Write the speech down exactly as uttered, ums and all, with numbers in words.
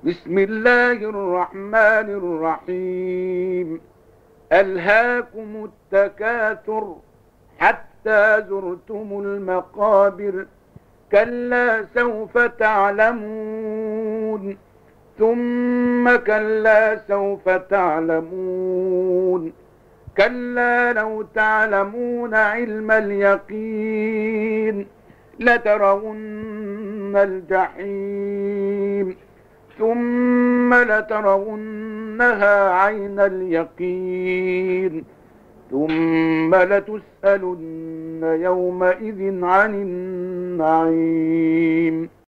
بسم الله الرحمن الرحيم. ألهاكم التكاثر حتى زرتم المقابر، كلا سوف تعلمون ثم كلا سوف تعلمون، كلا لو تعلمون علم اليقين لترون الجحيم ثم لترونها عين اليقين ثم لتسألن يومئذ عن النعيم.